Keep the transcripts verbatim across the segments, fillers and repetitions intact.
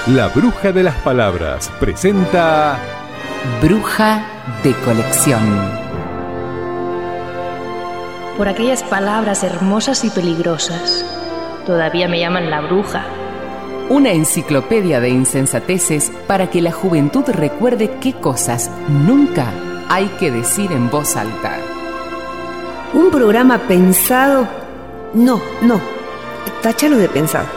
La Bruja de las Palabras presenta Bruja de Colección. Por aquellas palabras hermosas y peligrosas, todavía me llaman la bruja. Una enciclopedia de insensateces para que la juventud recuerde qué cosas nunca hay que decir en voz alta. Un programa pensado... No, no, táchalo de pensar.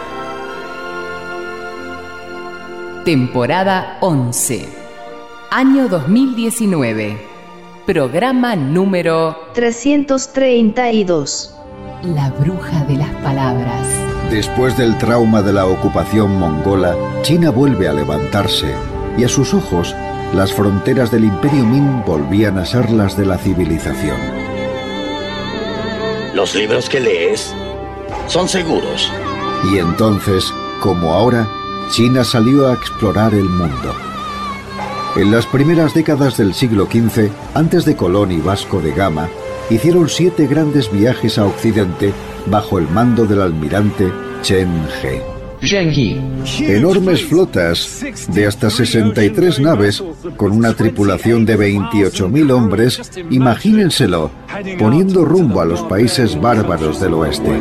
Temporada once. Año dos mil diecinueve. Programa número... trescientos treinta y dos. La Bruja de las Palabras. Después del trauma de la ocupación mongola, China vuelve a levantarse y a sus ojos las fronteras del Imperio Ming volvían a ser las de la civilización. ¿Los libros que lees son seguros? Y entonces, como ahora, China salió a explorar el mundo. En las primeras décadas del siglo quince, antes de Colón y Vasco de Gama, hicieron siete grandes viajes a Occidente bajo el mando del almirante Chen He. Enormes flotas de hasta sesenta y tres naves, con una tripulación de veintiocho mil hombres, imagínenselo, poniendo rumbo a los países bárbaros del oeste.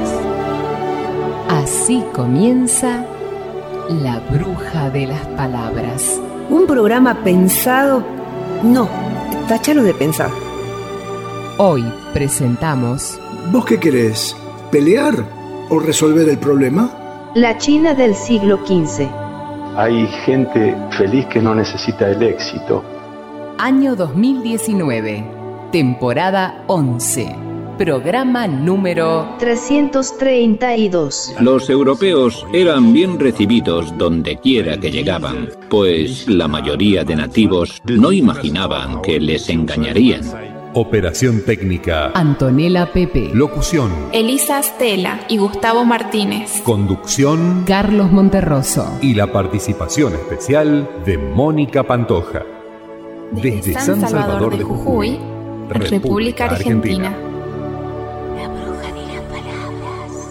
Así comienza La Bruja de las Palabras. Un programa pensado... No, táchalo de pensar. Hoy presentamos... ¿Vos qué querés? ¿Pelear o resolver el problema? La China del siglo quince. Hay gente feliz que no necesita el éxito. Año dos mil diecinueve. Temporada once. Programa número... trescientos treinta y dos. Los europeos eran bien recibidos donde quiera que llegaban, pues la mayoría de nativos no imaginaban que les engañarían. Operación técnica Antonella Pepe. Locución Elisa Stella y Gustavo Martínez. Conducción Carlos Monterroso. Y la participación especial de Mónica Pantoja. Desde San Salvador de Jujuy, República Argentina. La Bruja de las Palabras.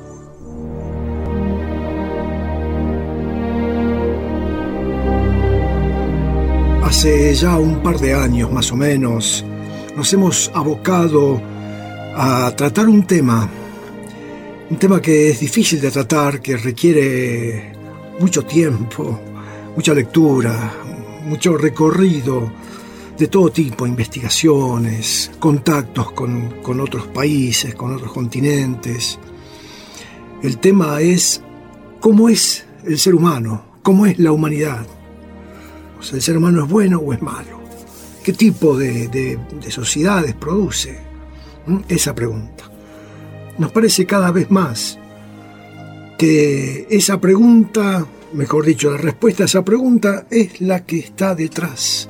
Hace ya un par de años más o menos nos hemos abocado a tratar un tema, un tema que es difícil de tratar, que requiere mucho tiempo, mucha lectura, mucho recorrido de todo tipo, investigaciones, contactos con, con otros países, con otros continentes. El tema es cómo es el ser humano, cómo es la humanidad. O sea, ¿el ser humano es bueno o es malo? ¿Qué tipo de, de, de sociedades produce? ¿Mm? Esa pregunta. Nos parece cada vez más que esa pregunta, mejor dicho, la respuesta a esa pregunta es la que está detrás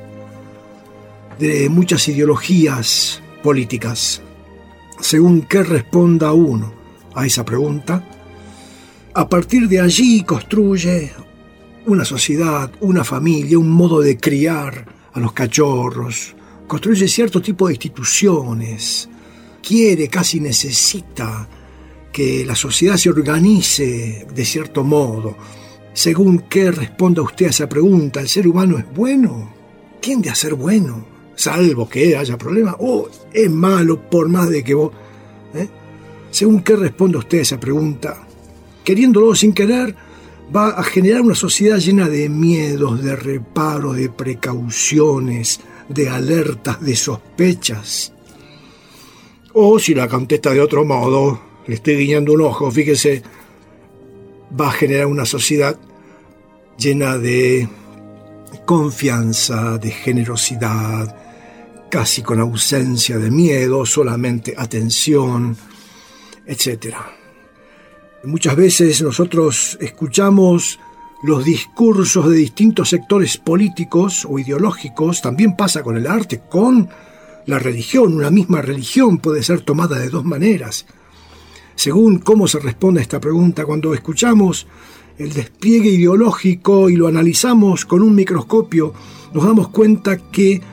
de muchas ideologías políticas. Según qué responda uno a esa pregunta, a partir de allí construye una sociedad, una familia, un modo de criar a los cachorros, construye cierto tipo de instituciones, quiere, casi necesita que la sociedad se organice de cierto modo. Según qué responda usted a esa pregunta, ¿el ser humano es bueno? Tiende a ser bueno, salvo que haya problemas, o es malo por más de que vos... ¿eh? Según qué responda usted a esa pregunta, queriéndolo sin querer, va a generar una sociedad llena de miedos, de reparos, de precauciones, de alertas, de sospechas. O si la contesta de otro modo, le estoy guiñando un ojo, fíjese, va a generar una sociedad llena de confianza, de generosidad, casi con ausencia de miedo, solamente atención, etcétera. Muchas veces nosotros escuchamos los discursos de distintos sectores políticos o ideológicos, también pasa con el arte, con la religión. Una misma religión puede ser tomada de dos maneras. Según cómo se responde a esta pregunta, cuando escuchamos el despliegue ideológico y lo analizamos con un microscopio, nos damos cuenta que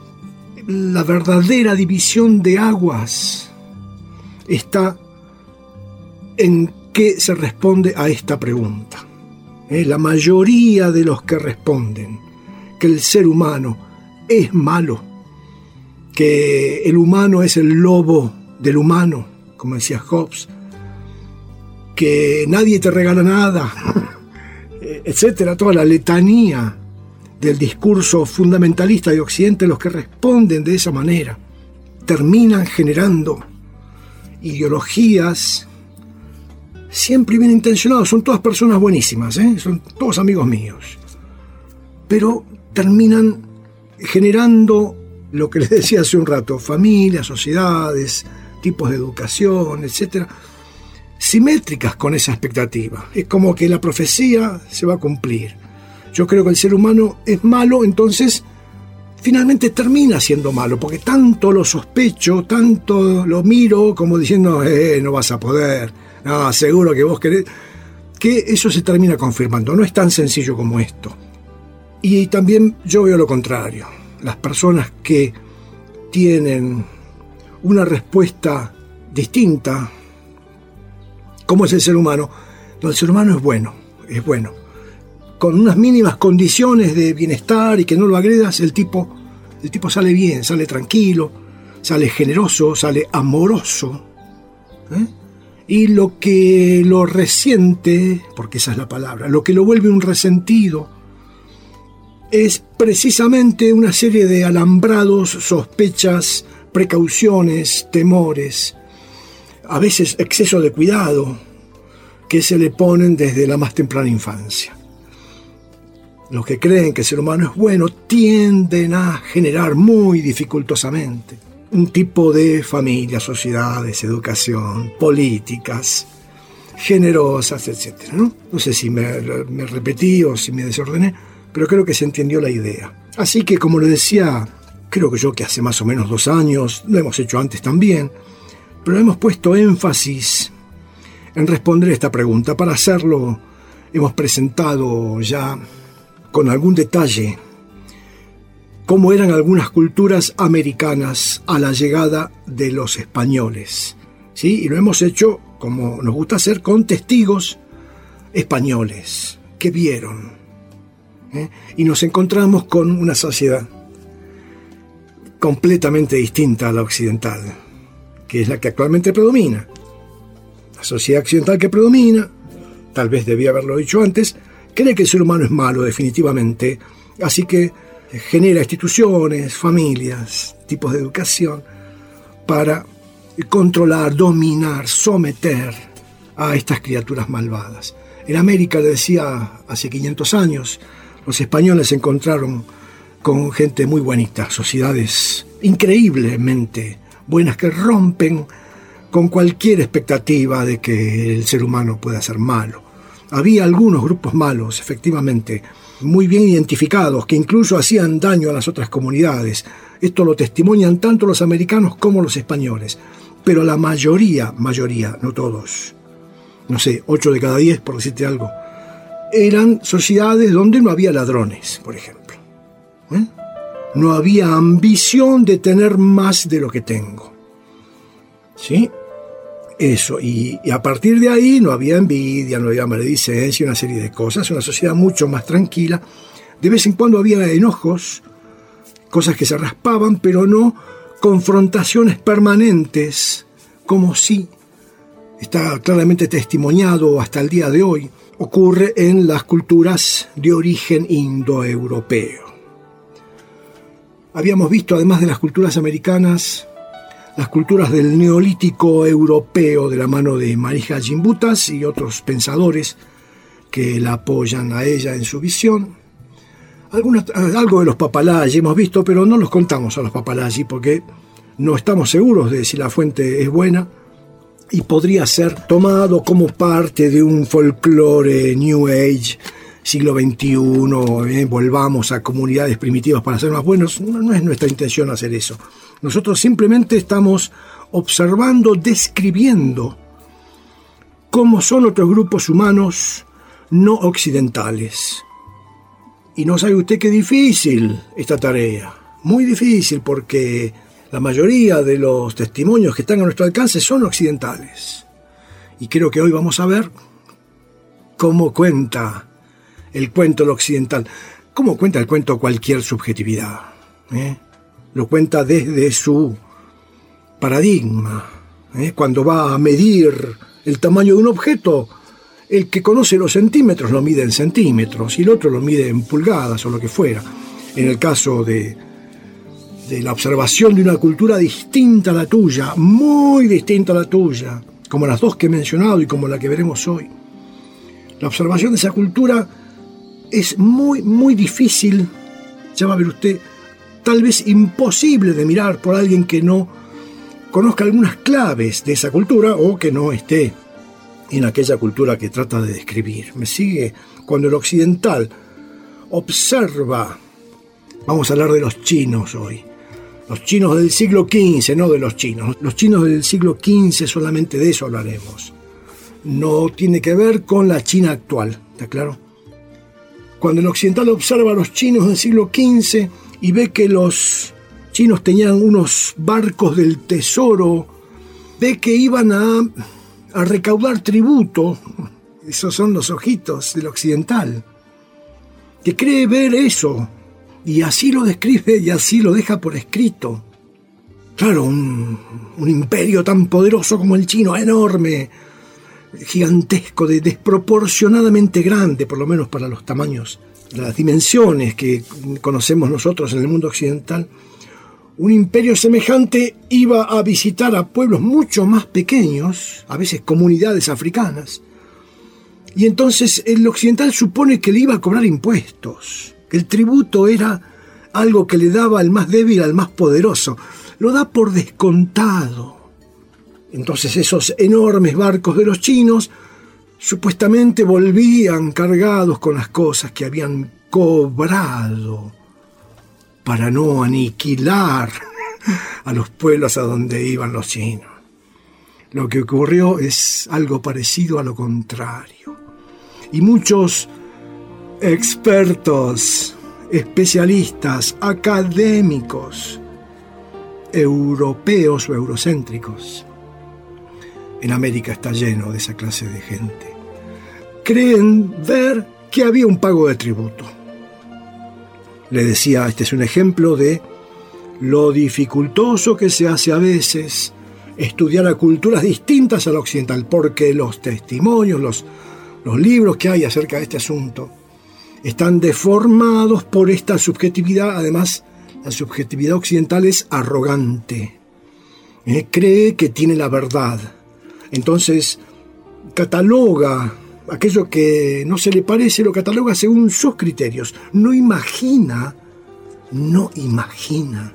la verdadera división de aguas está en qué se responde a esta pregunta. ¿eh? La mayoría de los que responden que el ser humano es malo, que el humano es el lobo del humano, como decía Hobbes, que nadie te regala nada, etcétera, toda la letanía del discurso fundamentalista de Occidente, los que responden de esa manera terminan generando ideologías siempre bien intencionadas. Son todas personas buenísimas, ¿eh? Son todos amigos míos, pero terminan generando lo que les decía hace un rato: familias, sociedades, tipos de educación, etcétera, simétricas con esa expectativa. Es como que la profecía se va a cumplir. Yo creo que el ser humano es malo, entonces finalmente termina siendo malo, porque tanto lo sospecho, tanto lo miro como diciendo, eh, no vas a poder, no, seguro que vos querés, que eso se termina confirmando. No es tan sencillo como esto. Y también yo veo lo contrario. Las personas que tienen una respuesta distinta, ¿cómo es el ser humano? No, el ser humano es bueno, es bueno. Con unas mínimas condiciones de bienestar y que no lo agredas, el tipo, el tipo sale bien, sale tranquilo, sale generoso, sale amoroso. ¿eh? Y lo que lo resiente, porque esa es la palabra, lo que lo vuelve un resentido, es precisamente una serie de alambrados, sospechas, precauciones, temores, a veces exceso de cuidado, que se le ponen desde la más temprana infancia. Los que creen que el ser humano es bueno tienden a generar muy dificultosamente un tipo de familias, sociedades, educación, políticas generosas, etcétera, ¿no? No sé si me, me repetí o si me desordené, pero creo que se entendió la idea. Así que, como le decía, creo que yo que hace más o menos dos años, lo hemos hecho antes también, pero hemos puesto énfasis en responder esta pregunta. Para hacerlo, hemos presentado ya con algún detalle cómo eran algunas culturas americanas a la llegada de los españoles, ¿sí? Y lo hemos hecho, como nos gusta hacer, con testigos españoles que vieron, ¿eh? Y nos encontramos con una sociedad completamente distinta a la occidental, que es la que actualmente predomina. La sociedad occidental que predomina, tal vez debía haberlo dicho antes, cree que el ser humano es malo definitivamente, así que genera instituciones, familias, tipos de educación para controlar, dominar, someter a estas criaturas malvadas. En América, le decía, hace quinientos años, los españoles se encontraron con gente muy buenita, sociedades increíblemente buenas que rompen con cualquier expectativa de que el ser humano pueda ser malo. Había algunos grupos malos, efectivamente, muy bien identificados, que incluso hacían daño a las otras comunidades. Esto lo testimonian tanto los americanos como los españoles. Pero la mayoría, mayoría, no todos, no sé, ocho de cada diez, por decirte algo, eran sociedades donde no había ladrones, por ejemplo. ¿Eh? No había ambición de tener más de lo que tengo. ¿Sí? Eso, y, y a partir de ahí no había envidia, no había maledicencia, una serie de cosas, una sociedad mucho más tranquila. De vez en cuando había enojos, cosas que se raspaban, pero no confrontaciones permanentes, como sí está claramente testimoniado hasta el día de hoy, ocurre en las culturas de origen indoeuropeo. Habíamos visto, además de las culturas americanas, las culturas del neolítico europeo de la mano de Marija Gimbutas y otros pensadores que la apoyan a ella en su visión. Algunas, algo de los Papalaggi hemos visto, pero no los contamos a los Papalaggi porque no estamos seguros de si la fuente es buena y podría ser tomado como parte de un folclore New Age, siglo veintiuno, eh, volvamos a comunidades primitivas para ser más buenos. No, no es nuestra intención hacer eso. Nosotros simplemente estamos observando, describiendo cómo son otros grupos humanos no occidentales. Y no sabe usted qué difícil esta tarea, muy difícil, porque la mayoría de los testimonios que están a nuestro alcance son occidentales. Y creo que hoy vamos a ver cómo cuenta el cuento del occidental. ¿Cómo cuenta el cuento cualquier subjetividad? ¿Eh? Lo cuenta desde su paradigma. ¿Eh? Cuando va a medir el tamaño de un objeto, el que conoce los centímetros lo mide en centímetros y el otro lo mide en pulgadas o lo que fuera. En el caso de, de la observación de una cultura distinta a la tuya, muy distinta a la tuya, como las dos que he mencionado y como la que veremos hoy, la observación de esa cultura es muy, muy difícil, ya va a ver usted, tal vez imposible de mirar por alguien que no conozca algunas claves de esa cultura o que no esté en aquella cultura que trata de describir. ¿Me sigue? Cuando el occidental observa, vamos a hablar de los chinos hoy, los chinos del siglo quince, no de los chinos, los chinos del siglo quince, solamente de eso hablaremos. No tiene que ver con la China actual, ¿está claro? Cuando el occidental observa a los chinos del siglo quince y ve que los chinos tenían unos barcos del tesoro, ve que iban a, a recaudar tributo, esos son los ojitos del occidental, que cree ver eso, y así lo describe y así lo deja por escrito. Claro, un, un imperio tan poderoso como el chino, enorme, gigantesco, de, desproporcionadamente grande, por lo menos para los tamaños, las dimensiones que conocemos nosotros en el mundo occidental. Un imperio semejante iba a visitar a pueblos mucho más pequeños, a veces comunidades africanas, y entonces el occidental supone que le iba a cobrar impuestos, que el tributo era algo que le daba al más débil al más poderoso, lo da por descontado. Entonces esos enormes barcos de los chinos supuestamente volvían cargados con las cosas que habían cobrado para no aniquilar a los pueblos a donde iban los chinos. Lo que ocurrió es algo parecido a lo contrario. Y muchos expertos, especialistas, académicos, europeos o eurocéntricos, en América está lleno de esa clase de gente, creen ver que había un pago de tributo. Le decía, este es un ejemplo de lo dificultoso que se hace a veces estudiar a culturas distintas a la occidental, porque los testimonios, los, los libros que hay acerca de este asunto están deformados por esta subjetividad. Además, la subjetividad occidental es arrogante, ¿eh? Cree que tiene la verdad. Entonces, cataloga aquello que no se le parece, lo cataloga según sus criterios. No imagina, no imagina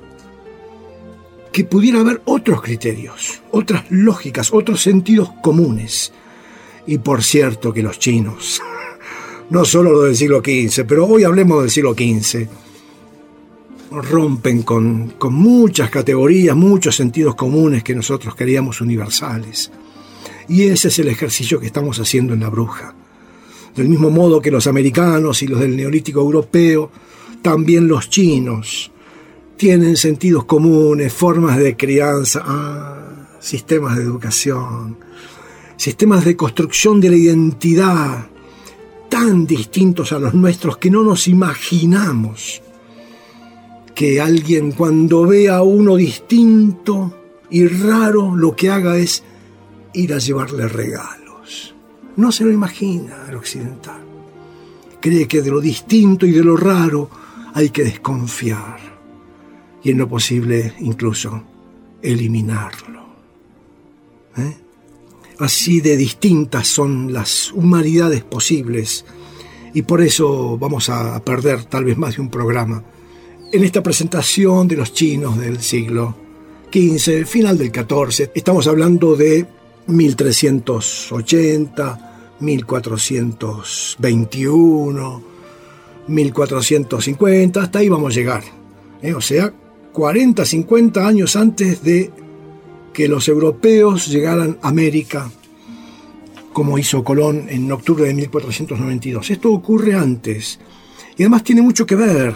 que pudiera haber otros criterios, otras lógicas, otros sentidos comunes. Y por cierto que los chinos, no solo los del siglo quince, pero hoy hablemos del siglo quince, rompen con, con muchas categorías, muchos sentidos comunes que nosotros queríamos universales. Y ese es el ejercicio que estamos haciendo en La Bruja. Del mismo modo que los americanos y los del neolítico europeo, también los chinos tienen sentidos comunes, formas de crianza, ah, sistemas de educación, sistemas de construcción de la identidad tan distintos a los nuestros que no nos imaginamos que alguien, cuando ve a uno distinto y raro, lo que haga es ir a llevarle regalos. No se lo imagina el occidental. Cree que de lo distinto y de lo raro hay que desconfiar y en lo posible incluso eliminarlo. ¿Eh? Así de distintas son las humanidades posibles y por eso vamos a perder tal vez más de un programa en esta presentación de los chinos del siglo quince, final del catorce. Estamos hablando de mil trescientos ochenta, mil cuatrocientos veintiuno, mil cuatrocientos cincuenta, hasta ahí vamos a llegar. ¿Eh? O sea, cuarenta, cincuenta años antes de que los europeos llegaran a América, como hizo Colón en octubre de mil cuatrocientos noventa y dos. Esto ocurre antes, y además tiene mucho que ver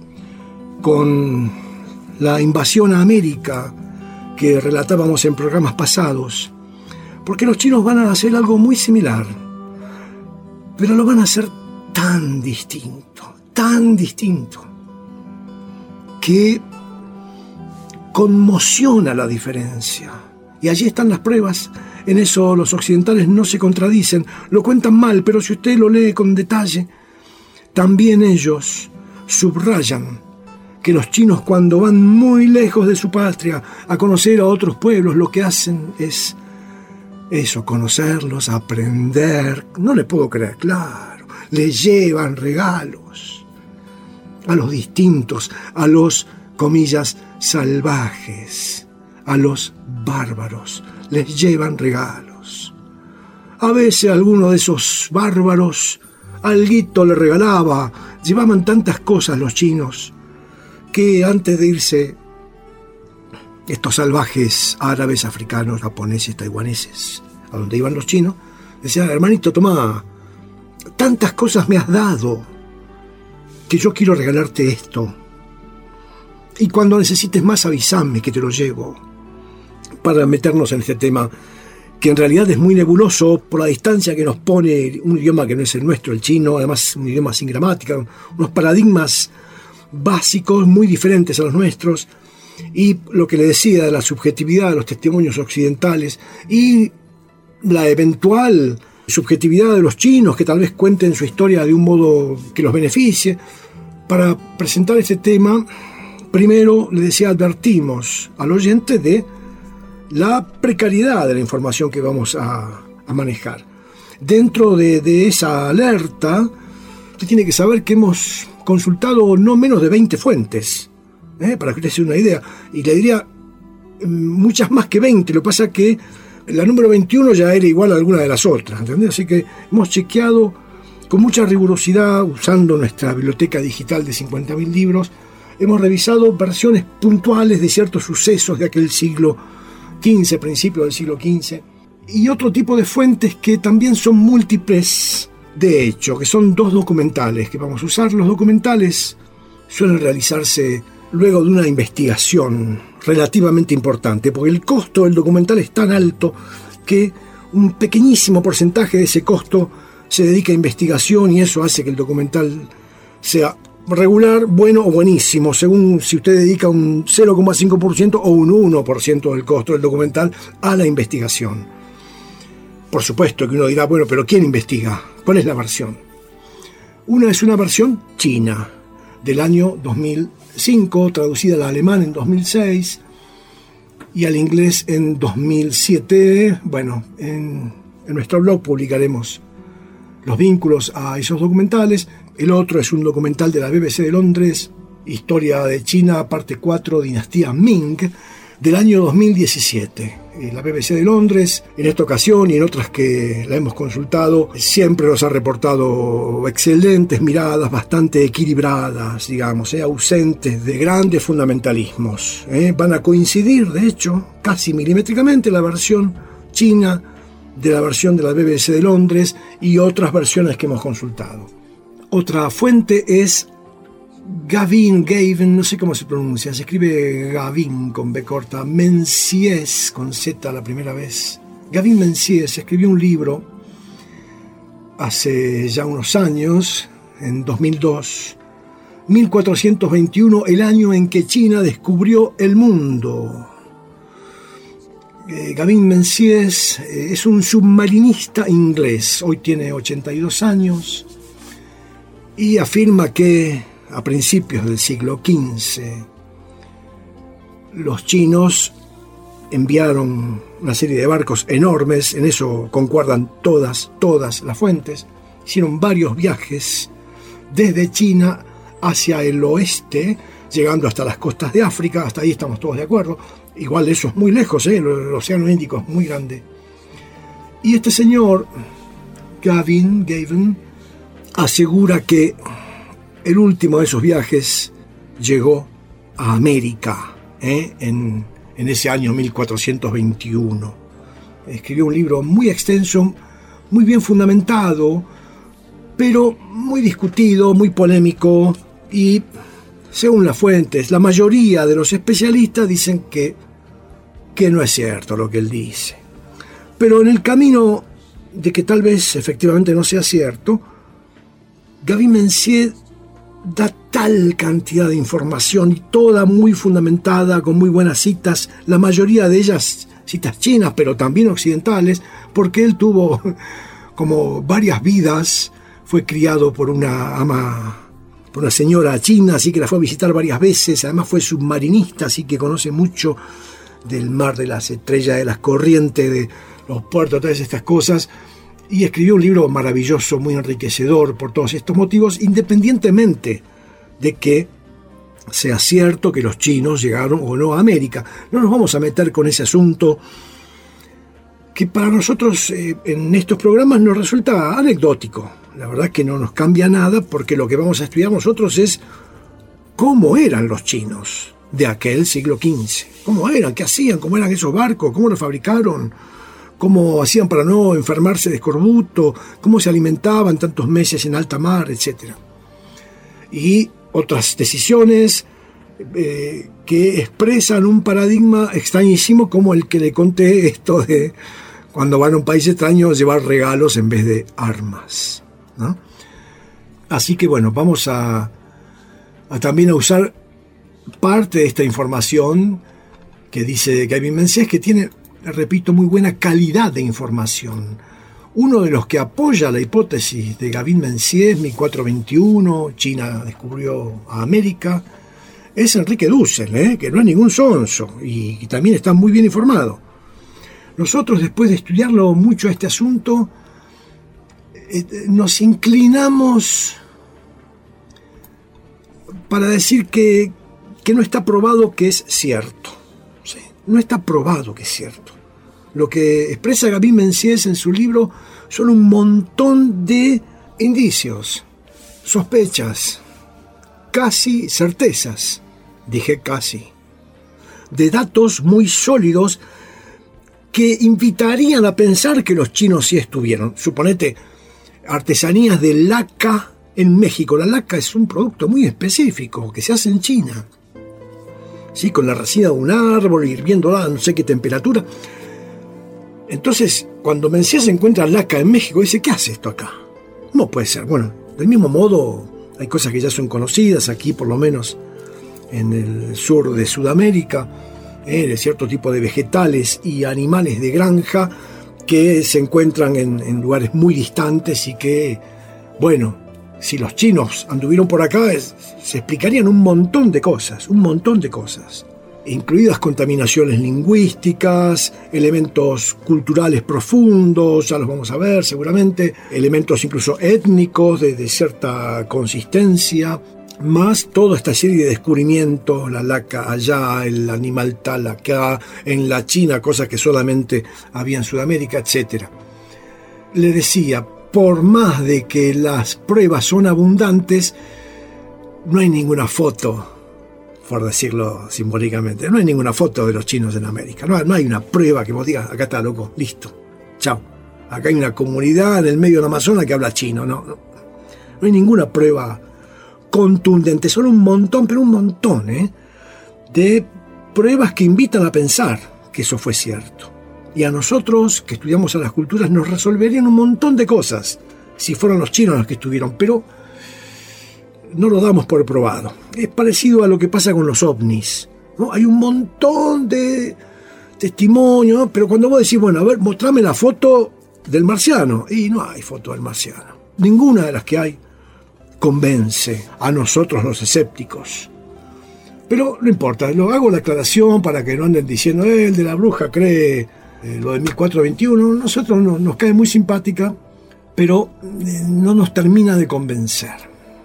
con la invasión a América que relatábamos en programas pasados, porque los chinos van a hacer algo muy similar, pero lo van a hacer tan distinto, tan distinto, que conmociona la diferencia. Y allí están las pruebas. En eso los occidentales no se contradicen, lo cuentan mal, pero si usted lo lee con detalle, también ellos subrayan que los chinos, cuando van muy lejos de su patria a conocer a otros pueblos, lo que hacen es eso, conocerlos, aprender. No le puedo creer, claro. Les llevan regalos a los distintos, a los, comillas, salvajes, a los bárbaros. Les llevan regalos. A veces alguno de esos bárbaros alguito le regalaba. Llevaban tantas cosas los chinos que antes de irse, estos salvajes árabes, africanos, japoneses, taiwaneses, a donde iban los chinos, decían: hermanito, toma, tantas cosas me has dado que yo quiero regalarte esto. Y cuando necesites más, avísame que te lo llevo. Para meternos en este tema, que en realidad es muy nebuloso por la distancia que nos pone un idioma que no es el nuestro, el chino, además un idioma sin gramática, unos paradigmas básicos muy diferentes a los nuestros, y lo que le decía de la subjetividad de los testimonios occidentales y la eventual subjetividad de los chinos, que tal vez cuenten su historia de un modo que los beneficie. Para presentar este tema, primero, le decía, advertimos al oyente de la precariedad de la información que vamos a, a manejar. Dentro de, de esa alerta, usted tiene que saber que hemos consultado no menos de veinte fuentes, ¿eh? para que usted se dé una idea, y le diría muchas más que veinte. Lo que pasa es que la número veintiuno ya era igual a alguna de las otras, ¿entendés? Así que hemos chequeado con mucha rigurosidad, usando nuestra biblioteca digital de cincuenta mil libros. Hemos revisado versiones puntuales de ciertos sucesos de aquel siglo quince, principio del siglo quince, y otro tipo de fuentes que también son múltiples, de hecho, que son dos documentales que vamos a usar. Los documentales suelen realizarse luego de una investigación relativamente importante, porque el costo del documental es tan alto que un pequeñísimo porcentaje de ese costo se dedica a investigación, y eso hace que el documental sea regular, bueno o buenísimo, según si usted dedica un cero coma cinco por ciento o un uno por ciento del costo del documental a la investigación. Por supuesto que uno dirá, bueno, pero ¿quién investiga? ¿Cuál es la versión? Una es una versión china, del año dos mil cinco, traducida al alemán en dos mil seis y al inglés en dos mil siete. Bueno, en, en nuestro blog publicaremos los vínculos a esos documentales. El otro es un documental de la B B C de Londres, Historia de China, parte cuatro, Dinastía Ming, del año dos mil diecisiete. La B B C de Londres, en esta ocasión y en otras que la hemos consultado, siempre nos ha reportado excelentes miradas, bastante equilibradas, digamos, eh, ausentes de grandes fundamentalismos. Eh. Van a coincidir, de hecho, casi milimétricamente la versión china de la versión de la B B C de Londres y otras versiones que hemos consultado. Otra fuente es Gavin, Gavin, no sé cómo se pronuncia, se escribe Gavin con B corta, Menzies con Z la primera vez. Gavin Menzies escribió un libro hace ya unos años, en dos mil dos, mil cuatrocientos veintiuno, el año en que China descubrió el mundo. Eh, Gavin Menzies eh, es un submarinista inglés, hoy tiene ochenta y dos años, y afirma que a principios del siglo quince, los chinos enviaron una serie de barcos enormes, en eso concuerdan todas, todas las fuentes, hicieron varios viajes desde China hacia el oeste, llegando hasta las costas de África. Hasta ahí estamos todos de acuerdo. Igual eso es muy lejos, ¿eh? el, el océano Índico es muy grande. Y este señor, Gavin, Gavin, asegura que el último de esos viajes llegó a América, ¿eh? en, en ese año mil cuatrocientos veintiuno. Escribió un libro muy extenso, muy bien fundamentado, pero muy discutido, muy polémico, y según las fuentes, la mayoría de los especialistas dicen que, que no es cierto lo que él dice. Pero en el camino de que tal vez efectivamente no sea cierto, Gavin Messier da tal cantidad de información y toda muy fundamentada, con muy buenas citas, la mayoría de ellas citas chinas, pero también occidentales, porque él tuvo como varias vidas, fue criado por una ama, por una señora china, así que la fue a visitar varias veces, además fue submarinista, así que conoce mucho del mar, de las estrellas, de las corrientes, de los puertos, todas estas cosas, y escribió un libro maravilloso, muy enriquecedor por todos estos motivos, independientemente de que sea cierto que los chinos llegaron o no a América. No nos vamos a meter con ese asunto que para nosotros eh, en estos programas nos resulta anecdótico. La verdad es que no nos cambia nada, porque lo que vamos a estudiar nosotros es cómo eran los chinos de aquel siglo quince. ¿Cómo eran? ¿Qué hacían? ¿Cómo eran esos barcos? ¿Cómo los fabricaron? ¿Cómo hacían para no enfermarse de escorbuto? ¿Cómo se alimentaban tantos meses en alta mar? Etcétera. Y otras decisiones eh, que expresan un paradigma extrañísimo, como el que le conté, esto de cuando van a un país extraño llevar regalos en vez de armas, ¿no? Así que bueno, vamos a, a también a usar parte de esta información que dice Gavin Messier, que tiene, repito, muy buena calidad de información. Uno de los que apoya la hipótesis de Gavin Messier, mil cuatrocientos veintiuno, China descubrió a América, es Enrique Dussel, ¿eh? que no es ningún sonso y, y también está muy bien informado. Nosotros, después de estudiarlo mucho este asunto, eh, nos inclinamos para decir que, que no está probado que es cierto. ¿Sí? No está probado que es cierto. Lo que expresa Gavin Messier en su libro son un montón de indicios, sospechas, casi certezas, dije casi, de datos muy sólidos que invitarían a pensar que los chinos sí estuvieron. Suponete, artesanías de laca en México. La laca es un producto muy específico que se hace en China. Sí, con la resina de un árbol, hirviéndola a no sé qué temperatura. Entonces, cuando Messier se encuentra laca en México, dice, ¿qué hace esto acá? No puede ser. Bueno, del mismo modo, hay cosas que ya son conocidas aquí, por lo menos en el sur de Sudamérica, eh, de cierto tipo de vegetales y animales de granja que se encuentran en, en lugares muy distantes y que, bueno, si los chinos anduvieron por acá, es, se explicarían un montón de cosas, un montón de cosas. Incluidas contaminaciones lingüísticas, elementos culturales profundos, ya los vamos a ver seguramente, elementos incluso étnicos de, de cierta consistencia, más toda esta serie de descubrimientos, la laca allá, el animal tal acá, en la China, cosas que solamente había en Sudamérica, etcétera. Le decía, por más de que las pruebas son abundantes, no hay ninguna foto, por decirlo simbólicamente, no hay ninguna foto de los chinos en América. No, no hay una prueba que vos digas, acá está, loco, listo, chao. Acá hay una comunidad en el medio del Amazonas que habla chino. No, no, no hay ninguna prueba contundente, son un montón, pero un montón, ¿eh? de pruebas que invitan a pensar que eso fue cierto. Y a nosotros, que estudiamos a las culturas, nos resolverían un montón de cosas si fueron los chinos los que estuvieron, pero no lo damos por probado. Es parecido a lo que pasa con los ovnis, ¿no? Hay un montón de testimonios, pero cuando vos decís, bueno, a ver, mostrame la foto del marciano, y no hay foto del marciano. Ninguna de las que hay convence a nosotros los escépticos. Pero no importa, lo hago la aclaración para que no anden diciendo, eh, el de la bruja cree eh, lo de mil cuatrocientos veintiuno. Nosotros no, nos cae muy simpática, pero eh, no nos termina de convencer.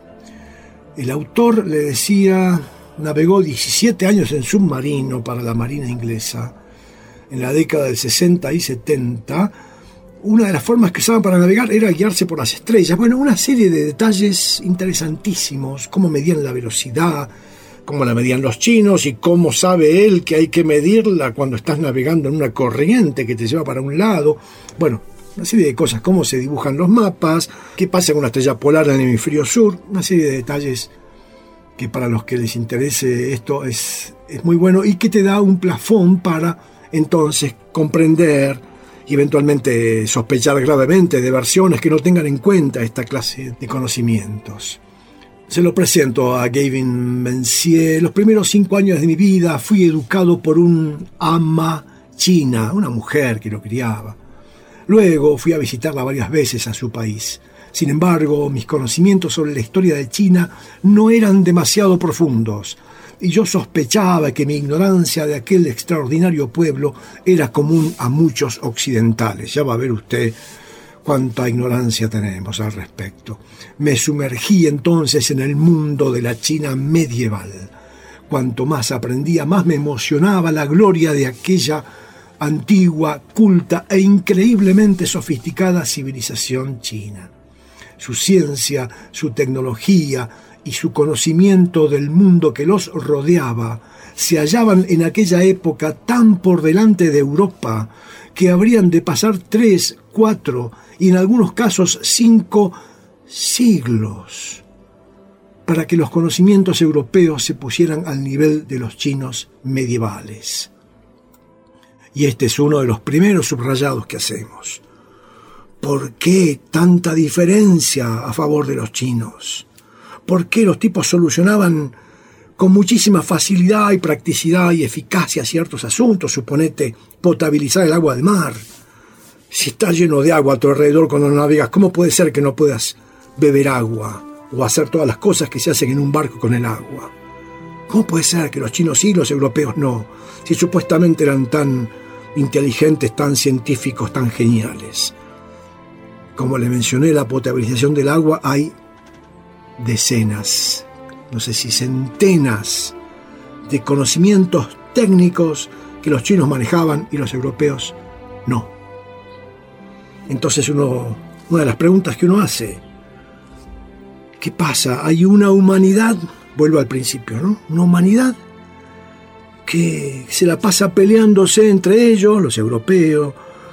El autor, le decía, navegó diecisiete años en submarino para la Marina inglesa. En la década del sesenta y setenta, una de las formas que usaban para navegar era guiarse por las estrellas. Bueno, una serie de detalles interesantísimos, cómo medían la velocidad, cómo la medían los chinos y cómo sabe él que hay que medirla cuando estás navegando en una corriente que te lleva para un lado. Bueno, una serie de cosas, cómo se dibujan los mapas, qué pasa con una estrella polar en el hemisferio sur, una serie de detalles que para los que les interese esto es, es muy bueno y que te da un plafón para entonces comprender y eventualmente sospechar gravemente de versiones que no tengan en cuenta esta clase de conocimientos. Se lo presento a Gavin Mencier. Los primeros cinco años de mi vida fui educado por un ama china, una mujer que lo criaba. Luego fui a visitarla varias veces a su país. Sin embargo, mis conocimientos sobre la historia de China no eran demasiado profundos, y yo sospechaba que mi ignorancia de aquel extraordinario pueblo era común a muchos occidentales. Ya va a ver usted cuánta ignorancia tenemos al respecto. Me sumergí entonces en el mundo de la China medieval. Cuanto más aprendía, más me emocionaba la gloria de aquella antigua, culta e increíblemente sofisticada civilización china. Su ciencia, su tecnología y su conocimiento del mundo que los rodeaba se hallaban en aquella época tan por delante de Europa que habrían de pasar tres, cuatro y en algunos casos cinco siglos para que los conocimientos europeos se pusieran al nivel de los chinos medievales. Y este es uno de los primeros subrayados que hacemos. ¿Por qué tanta diferencia a favor de los chinos? ¿Por qué los tipos solucionaban con muchísima facilidad y practicidad y eficacia ciertos asuntos? Suponete potabilizar el agua del mar. Si está lleno de agua a tu alrededor cuando navegas, ¿cómo puede ser que no puedas beber agua o hacer todas las cosas que se hacen en un barco con el agua? ¿Cómo puede ser que los chinos sí y los europeos no? Si supuestamente eran tan inteligentes, tan científicos, tan geniales. Como le mencioné, la potabilización del agua hay decenas, no sé si centenas de conocimientos técnicos que los chinos manejaban y los europeos no. Entonces uno, una de las preguntas que uno hace, ¿qué pasa? Hay una humanidad, vuelvo al principio, ¿no? Una humanidad que se la pasa peleándose entre ellos, los europeos,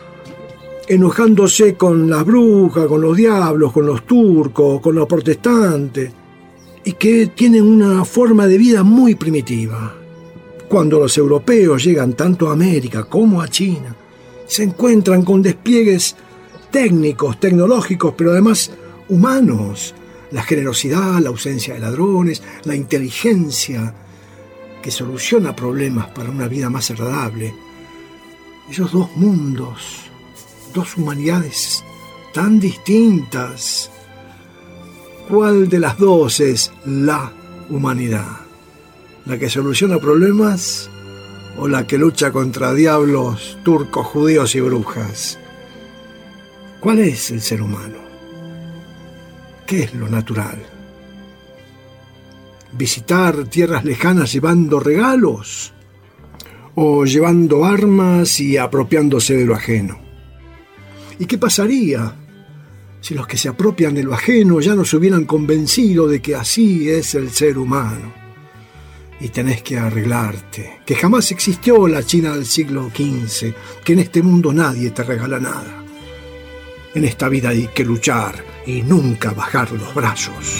enojándose con las brujas, con los diablos, con los turcos, con los protestantes, y que tienen una forma de vida muy primitiva. Cuando los europeos llegan tanto a América como a China, se encuentran con despliegues técnicos, tecnológicos, pero además humanos. La generosidad, la ausencia de ladrones, la inteligencia que soluciona problemas para una vida más agradable. Esos dos mundos, dos humanidades tan distintas. ¿Cuál de las dos es la humanidad? ¿La que soluciona problemas o la que lucha contra diablos, turcos, judíos y brujas? ¿Cuál es el ser humano? ¿Qué es lo natural? ¿Visitar tierras lejanas llevando regalos? ¿O llevando armas y apropiándose de lo ajeno? ¿Y qué pasaría si los que se apropian de lo ajeno ya nos hubieran convencido de que así es el ser humano? Y tenés que arreglarte, que jamás existió la China del siglo quince, que en este mundo nadie te regala nada. En esta vida hay que luchar y nunca bajar los brazos.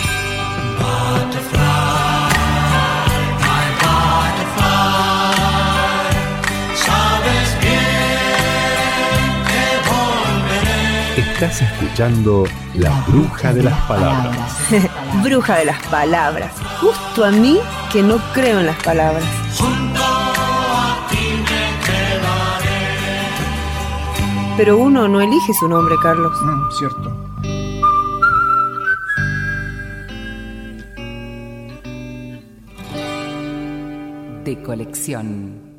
Estás escuchando La Bruja de las Palabras. Bruja de las palabras. Justo a mí que no creo en las palabras. Pero uno no elige su nombre, Carlos. Mm, cierto. De colección.